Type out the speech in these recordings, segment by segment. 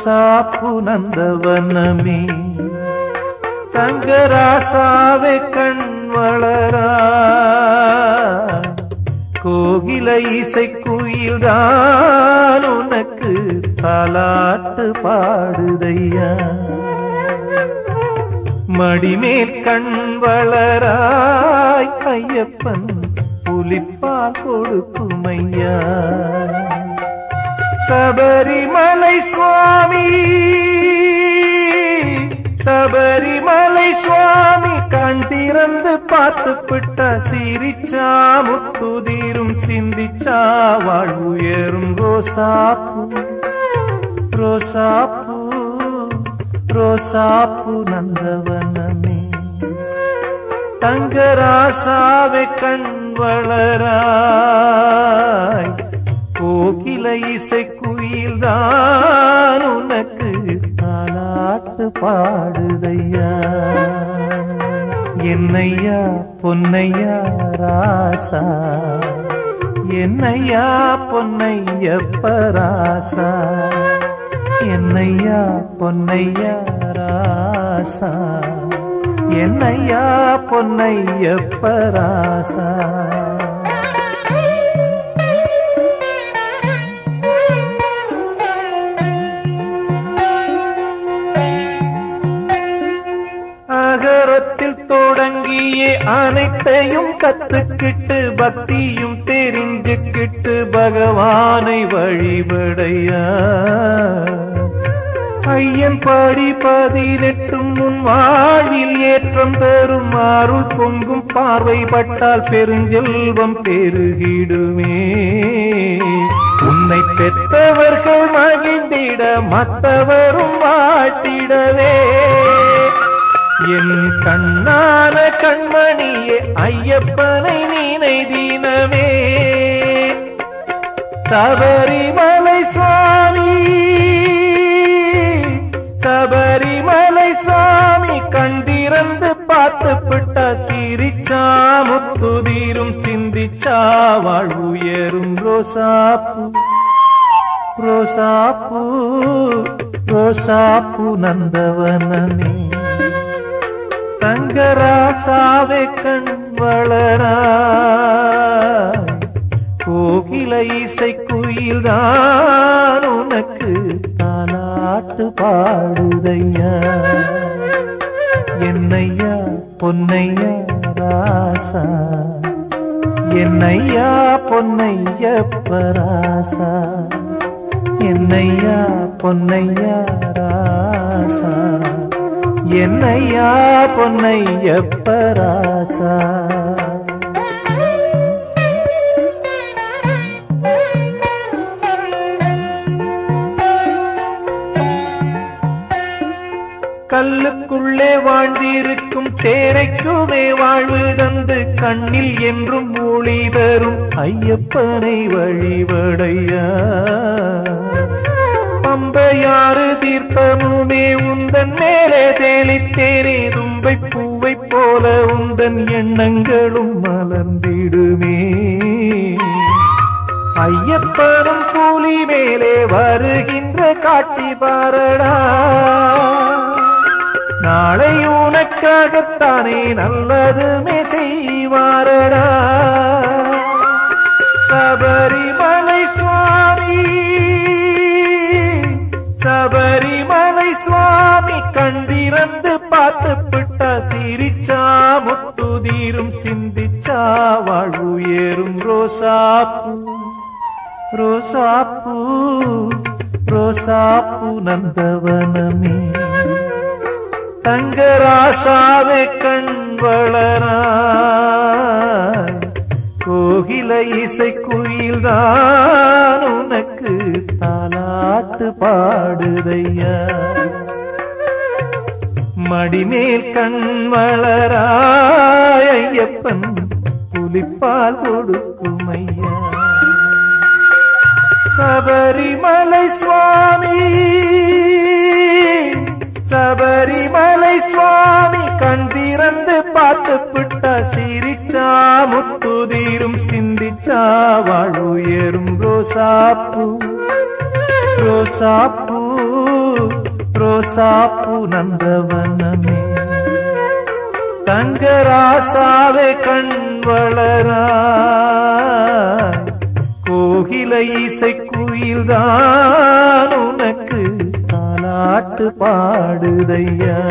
ரோசாப்பு நந்தவனமே தங்கராசாவே கண் வளரா கோகில இசைக்குயில் தான் உனக்கு தாலாட்டு பாடுதையா மடிமேல் கண் வளராய் ஐயப்பன் புலிப்பால் கொடுக்குமையா சபரிமலை சுவாமி சபரிமலை சுவாமி கண் திறந்து பார்த்து விட்ட சிரிச்சா முத்துதீரும் சிந்திச்சா வாழ்வுயரும் ரோசாப்பு ரோசாப்பு ரோசாப்பு நந்தவனமே தங்கராசாவே கண் வளராய் கோகில இசைக்குயில் தான் உனக்கு தாலாட்டு பாடுதையா என்னையா பொன்னையா ராசா என்னையா பொன்னையப்ப ராசா என்னையா பொன்னையா ராசா என்னையா பொன்னையப்ப ராசா அகரத்தில் தொடங்கியே அனைத்தையும் கத்துக்கிட்டு பக்தியும் தெரிஞ்சுக்கிட்டு பகவானை வழிபடையா ஐயன் பாடி 18 முன் வாழ்வில் ஏற்றம் தரும் அருள் பொங்கும் பார்வை பட்டால் பெருஞ்செல்வம் பெருகிடுமே உன்னை பெற்றவர்கள் மகிழ்ந்திட மற்றவரும் வாழ்த்திடவே என் கண்ணான கண்மணியே ஐயப்பனை நீனை தீனமே சபரிமலை சுவாமி சபரிமலை சுவாமி கண் திறந்து பார்த்து விட்ட சிரிச்சா முத்துதீரும் சிந்திச்சா வாழ்வுயரும் ரோசாப்பு ரோசாப்பு ரோசாப்பு நந்தவனமே தங்கராசாவே கண் வளரா கோகில இசைக்குயில் தான் உனக்கு தாலாட்டு பாடுதையா என்னையா பொன்னையா ராசா என்னையா பொன்னையப்ப ராசா என்னையா பொன்னையா ராசா என்னையா பொன்னையப்ப ராசா கல்லுக்குள்ளே வாழ்ந்திருக்கும் தேரைக்குமே வாழ்வு தந்து கண்ணில் என்றும் ஒளி தரும் ஐயப்பனை வழிபடையா பம்பையாறு தீர்த்தமுமே உந்தன் மேலே தெளித்தேனே தும்பை பூவை போல உந்தன் எண்ணங்களும் மலர்ந்திடுமே ஐயப்பனும் கூலி மேலே வருகின்ற காட்சி பாரடா நாளை உனக்காகத்தானே நல்லதுமே செய்வாரடா சபரிமலை சுவாமி சபரிமலை சுவாமி கண்டிரந்து பார்த்து விட்டா சிரிச்சா முத்துதீரும் சிந்திச்சா வாழ்வுயரும் ரோசாப்பு ரோசாப்பு ரோசாப்பு நந்தவனமே தங்கராசாவே கண் வளரா கோகில இசைக்குயில் தான் உனக்கு தாலாட்டு பாடுதையா மடிமேல் கண் வளராய் ஐயப்பன் புலிப்பால் கொடுக்குமையா சபரிமலை சுவாமி சபரிமலை சுவாமி கண் திறந்து பார்த்து விட்டா சிரிச்சா முத்துதீரும் சிந்திச்சா வாழ்வுயரும் ரோசாப்பு ரோசாப்பு ரோசாப்பூ நந்தவனமே தங்கராசாவே கண் வளரா கோகிலை இசை குயில்தான் உனக்கு தாலாட்டு பாடுதையா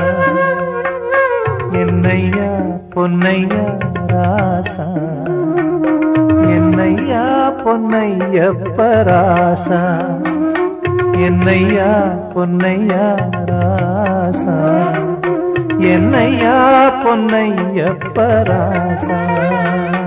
என்னையா பொன்னையா ராசா என்னையா பொன்னையப்ப ராசா என்னையா பொன்னையா ராசா என்னையா பொன்னையப்ப ராசா